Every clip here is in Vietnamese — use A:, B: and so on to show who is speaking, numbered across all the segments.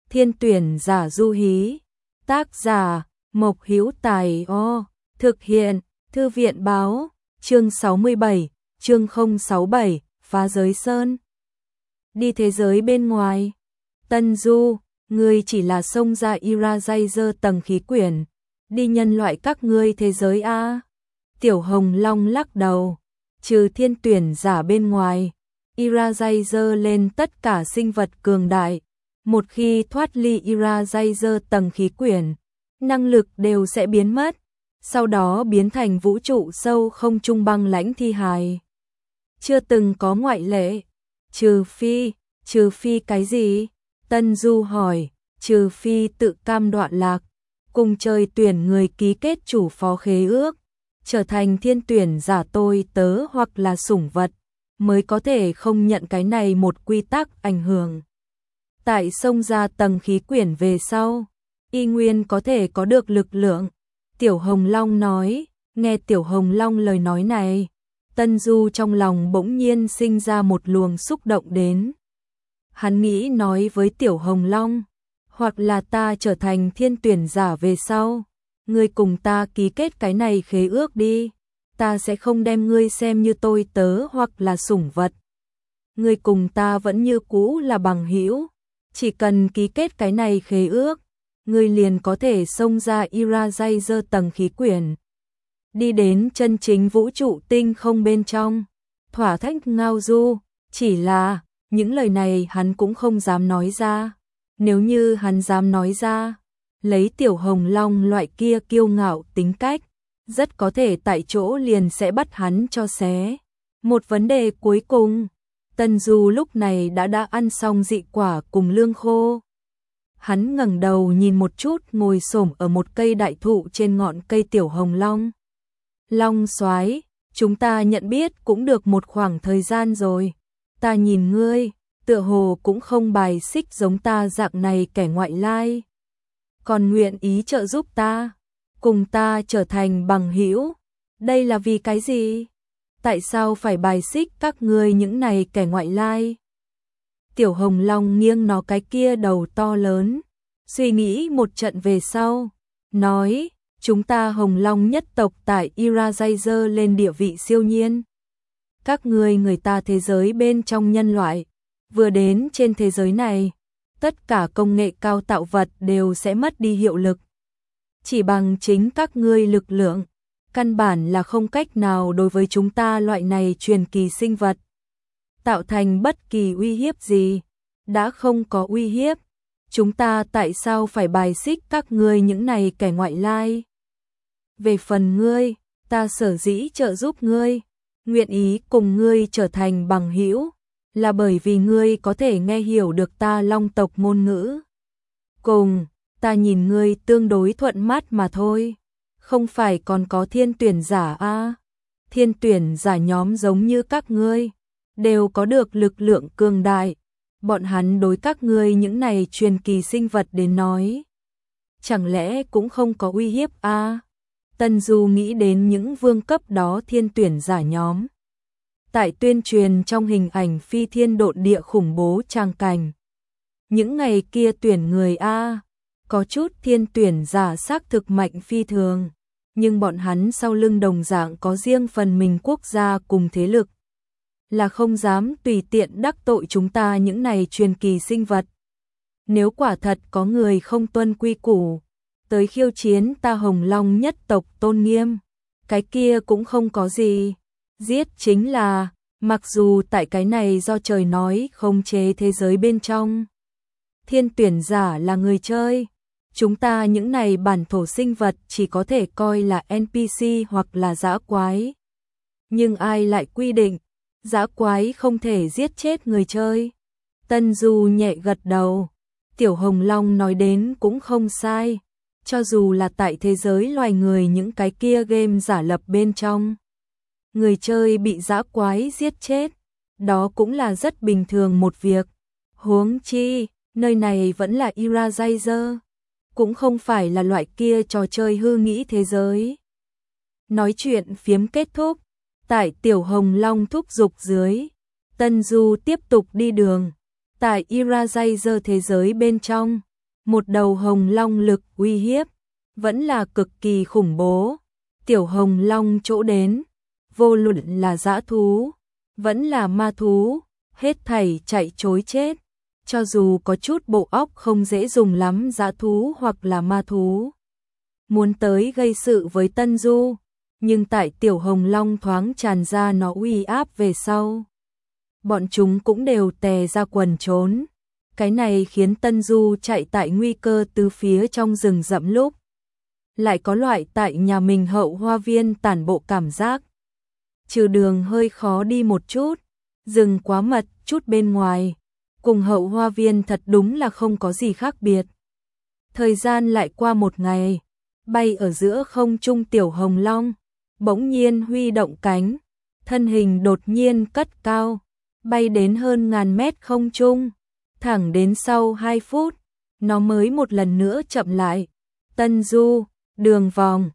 A: Thiên tuyển giả du hí. Tác giả Mộc Hữu Tài. Thực hiện Thư viện báo. Chương 67, chương 067, phá giới sơn. Đi thế giới bên ngoài. Tân Du, ngươi chỉ là xông ra Eraser tầng khí quyển. Đi nhân loại các ngươi thế giới a. Tiểu Hồng Long lắc đầu. Trừ thiên tuyển giả bên ngoài, Eraser lên tất cả sinh vật cường đại. Một khi thoát ly Eraser tầng khí quyển, năng lực đều sẽ biến mất, sau đó biến thành vũ trụ sâu không trung băng lãnh thi hài. Chưa từng có ngoại lệ. Trừ phi cái gì? Tân Du hỏi. Trừ phi tự cam đoạn lạc, cùng trời tuyển người ký kết chủ phó khế ước, trở thành thiên tuyển giả tôi tớ hoặc là sủng vật, mới có thể không nhận cái này một quy tắc ảnh hưởng. Tại xông ra tầng khí quyển về sau, y nguyên có thể có được lực lượng. Tiểu Hồng Long nói. Nghe Tiểu Hồng Long lời nói này, Tân Du trong lòng bỗng nhiên sinh ra một luồng xúc động đến. Hắn nghĩ nói với Tiểu Hồng Long, hoặc là ta trở thành thiên tuyển giả về sau, ngươi cùng ta ký kết cái này khế ước đi, ta sẽ không đem ngươi xem như tôi tớ hoặc là sủng vật. Ngươi cùng ta vẫn như cũ là bằng hữu, chỉ cần ký kết cái này khế ước, ngươi liền có thể xông ra Eraser tầng khí quyển, đi đến chân chính vũ trụ tinh không bên trong, thỏa thích ngao du. Chỉ là, những lời này hắn cũng không dám nói ra. Nếu như hắn dám nói ra, lấy Tiểu Hồng Long loại kia kiêu ngạo tính cách, rất có thể tại chỗ liền sẽ bắt hắn cho xé. Một vấn đề cuối cùng, Tân Du lúc này đã ăn xong dị quả cùng lương khô. Hắn ngẩng đầu nhìn một chút ngồi xổm ở một cây đại thụ trên ngọn cây Tiểu Hồng Long. Long soái, chúng ta nhận biết cũng được một khoảng thời gian rồi. Ta nhìn ngươi, tựa hồ cũng không bài xích giống ta dạng này kẻ ngoại lai. Còn nguyện ý trợ giúp ta, cùng ta trở thành bằng hữu. Đây là vì cái gì? Tại sao phải bài xích các ngươi những này kẻ ngoại lai? Tiểu Hồng Long nghiêng nó cái kia đầu to lớn, suy nghĩ một trận về sau, nói, chúng ta Hồng Long nhất tộc tại Eraser lên địa vị siêu nhiên. Các ngươi người ta thế giới bên trong nhân loại, vừa đến trên thế giới này, tất cả công nghệ cao tạo vật đều sẽ mất đi hiệu lực. Chỉ bằng chính các ngươi lực lượng, căn bản là không cách nào đối với chúng ta loại này truyền kỳ sinh vật tạo thành bất kỳ uy hiếp gì. Đã không có uy hiếp, chúng ta tại sao phải bài xích các ngươi những này kẻ ngoại lai? Về phần ngươi, ta sở dĩ trợ giúp ngươi, nguyện ý cùng ngươi trở thành bằng hữu, là bởi vì ngươi có thể nghe hiểu được ta Long tộc ngôn ngữ. Cùng, ta nhìn ngươi tương đối thuận mắt mà thôi. Không phải còn có thiên tuyển giả a? Thiên tuyển giả nhóm giống như các ngươi, đều có được lực lượng cường đại. Bọn hắn đối các ngươi những này truyền kỳ sinh vật đến nói, chẳng lẽ cũng không có uy hiếp a? Tân Du nghĩ đến những vương cấp đó thiên tuyển giả nhóm. Tại tuyên truyền trong hình ảnh phi thiên độn địa khủng bố trang cảnh. Những ngày kia tuyển người a, có chút thiên tuyển giả xác thực mạnh phi thường, nhưng bọn hắn sau lưng đồng dạng có riêng phần mình quốc gia cùng thế lực, là không dám tùy tiện đắc tội chúng ta những này truyền kỳ sinh vật. Nếu quả thật có người không tuân quy củ, tới khiêu chiến ta Hồng Long nhất tộc tôn nghiêm, cái kia cũng không có gì. Giết chính là, mặc dù tại cái này do trời nói khống chế thế giới bên trong, thiên tuyển giả là người chơi, chúng ta những này bản thổ sinh vật chỉ có thể coi là NPC hoặc là dã quái. Nhưng ai lại quy định dã quái không thể giết chết người chơi? Tân Du nhẹ gật đầu. Tiểu Hồng Long nói đến cũng không sai. Cho dù là tại thế giới loài người những cái kia game giả lập bên trong, người chơi bị dã quái giết chết, đó cũng là rất bình thường một việc. Huống chi, nơi này vẫn là Eraser, cũng không phải là loại kia trò chơi hư nghĩ thế giới. Nói chuyện phiếm kết thúc, tại Tiểu Hồng Long thúc giục dưới, Tân Du tiếp tục đi đường. Tại Eraser thế giới bên trong, một đầu hồng long lực uy hiếp, vẫn là cực kỳ khủng bố. Tiểu hồng long chỗ đến, vô luận là dã thú, vẫn là ma thú, hết thảy chạy trối chết. Cho dù có chút bộ óc không dễ dùng lắm dã thú hoặc là ma thú, muốn tới gây sự với Tân Du, nhưng tại tiểu hồng long thoáng tràn ra nó uy áp về sau, bọn chúng cũng đều tè ra quần trốn. Cái này khiến Tân Du chạy tại nguy cơ từ phía trong rừng rậm lúc, lại có loại tại nhà mình hậu hoa viên tản bộ cảm giác. Trừ đường hơi khó đi một chút, rừng quá mật chút bên ngoài, cùng hậu hoa viên thật đúng là không có gì khác biệt. Thời gian lại qua một ngày, bay ở giữa không trung tiểu hồng long, bỗng nhiên huy động cánh, thân hình đột nhiên cất cao, bay đến hơn ngàn mét không trung, thẳng đến sau 2 phút, nó mới một lần nữa chậm lại. Tân Du, đường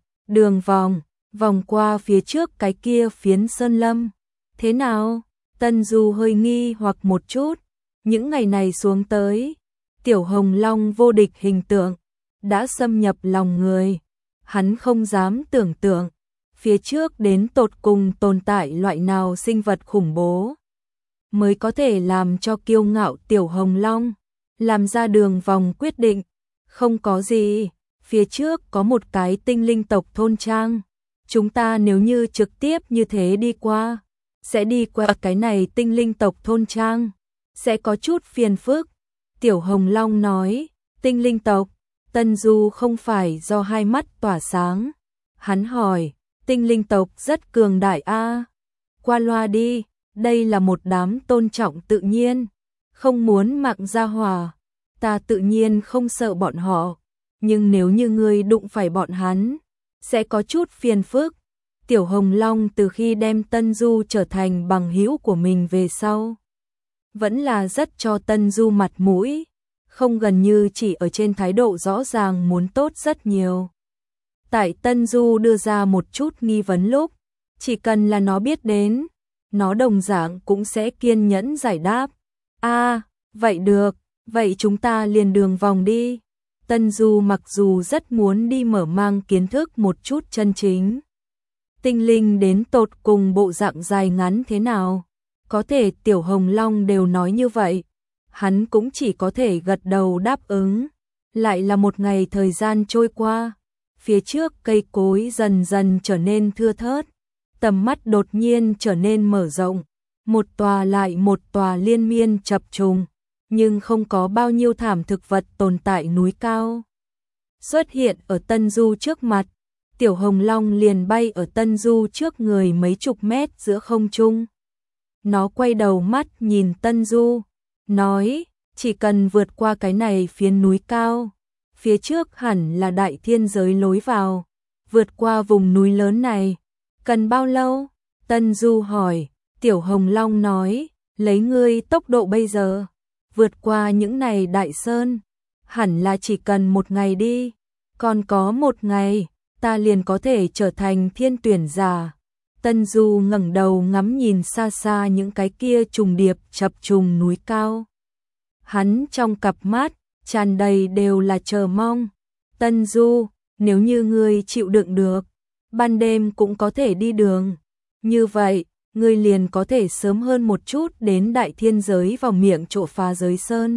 A: vòng, vòng qua phía trước cái kia phiến sơn lâm. Thế nào? Tân Du hơi nghi hoặc một chút, những ngày này xuống tới, tiểu hồng long vô địch hình tượng đã xâm nhập lòng người, hắn không dám tưởng tượng phía trước đến tột cùng tồn tại loại nào sinh vật khủng bố mới có thể làm cho kiêu ngạo tiểu hồng long làm ra đường vòng quyết định. Không có gì, phía trước có một cái tinh linh tộc thôn trang, chúng ta nếu như trực tiếp như thế đi qua, sẽ đi qua cái này tinh linh tộc thôn trang, sẽ có chút phiền phức. Tiểu hồng long nói, tinh linh tộc. Tân Du không phải do hai mắt tỏa sáng, hắn hỏi, tinh linh tộc rất cường đại a? Qua loa đi, đây là một đám tôn trọng tự nhiên, không muốn mạng gia hòa, ta tự nhiên không sợ bọn họ, nhưng nếu như ngươi đụng phải bọn hắn, sẽ có chút phiền phức. Tiểu hồng long từ khi đem Tân Du trở thành bằng hữu của mình về sau, vẫn là rất cho Tân Du mặt mũi, không gần như chỉ ở trên thái độ rõ ràng muốn tốt rất nhiều. Tại Tân Du đưa ra một chút nghi vấn lúc, chỉ cần là nó biết đến, nó đồng dạng cũng sẽ kiên nhẫn giải đáp. Vậy được, vậy chúng ta liền đường vòng đi. Tân Du mặc dù rất muốn đi mở mang kiến thức một chút chân chính tinh linh đến tột cùng bộ dạng dài ngắn thế nào, có thể tiểu hồng long đều nói như vậy, hắn cũng chỉ có thể gật đầu đáp ứng. Lại là một ngày thời gian trôi qua, phía trước cây cối dần dần trở nên thưa thớt, tầm mắt đột nhiên trở nên mở rộng, một tòa lại một tòa liên miên chập trùng, nhưng không có bao nhiêu thảm thực vật tồn tại núi cao xuất hiện ở Tân Du trước mặt. Tiểu hồng long liền bay ở Tân Du trước người mấy chục mét giữa không trung. Nó quay đầu mắt nhìn Tân Du, nói, chỉ cần vượt qua cái này phiến núi cao, phía trước hẳn là đại thiên giới lối vào, vượt qua vùng núi lớn này, cần bao lâu? Tân Du hỏi. Tiểu hồng long nói, lấy ngươi tốc độ bây giờ, vượt qua những này đại sơn, hẳn là chỉ cần 1 ngày đi, còn có 1 ngày, ta liền có thể trở thành thiên tuyển giả. Tân Du ngẩng đầu ngắm nhìn xa xa những cái kia trùng điệp chập trùng núi cao. Hắn trong cặp mắt tràn đầy đều là chờ mong. Tân Du, nếu như ngươi chịu đựng được, ban đêm cũng có thể đi đường, như vậy, ngươi liền có thể sớm hơn một chút đến đại thiên giới vào miệng chỗ phá giới sơn.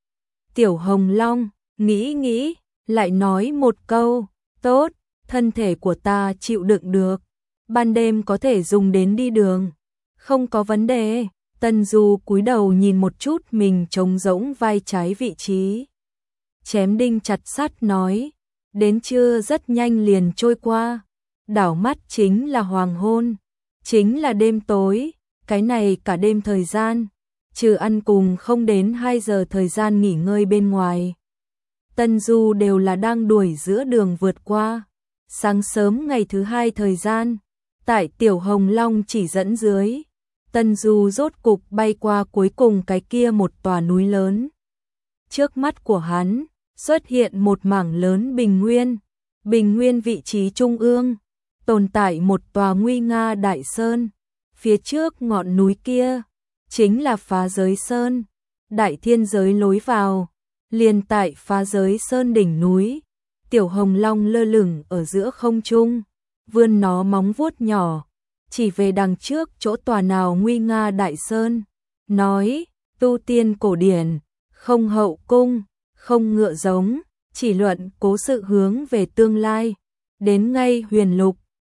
A: Tiểu hồng long nghĩ, lại nói một câu, tốt, thân thể của ta chịu đựng được, ban đêm có thể dùng đến đi đường, không có vấn đề. Tân Du cúi đầu nhìn một chút mình trống rỗng vai trái vị trí, chém đinh chặt sắt nói, đến trưa rất nhanh liền trôi qua, đảo mắt chính là hoàng hôn, chính là đêm tối, cái này cả đêm thời gian, trừ ăn cùng không đến 2 giờ thời gian nghỉ ngơi bên ngoài, Tân Du đều là đang đuổi giữa đường vượt qua. Sáng sớm ngày thứ 2 thời gian, tại tiểu hồng long chỉ dẫn dưới, Tân Du rốt cục bay qua cuối cùng cái kia một tòa núi lớn. Trước mắt của hắn xuất hiện một mảng lớn bình nguyên vị trí trung ương, tồn tại một tòa nguy nga đại sơn, phía trước ngọn núi kia chính là phá giới sơn, đại thiên giới lối vào, Liền tại Phá Giới Sơn đỉnh núi, Tiểu Hồng Long lơ lửng ở giữa không trung, vươn nó móng vuốt nhỏ, chỉ về đằng trước chỗ tòa nào nguy nga đại sơn, nói: tu tiên cổ điển, không hậu cung, không ngựa giống, chỉ luận cố sự hướng về tương lai, đến ngay huyền lục,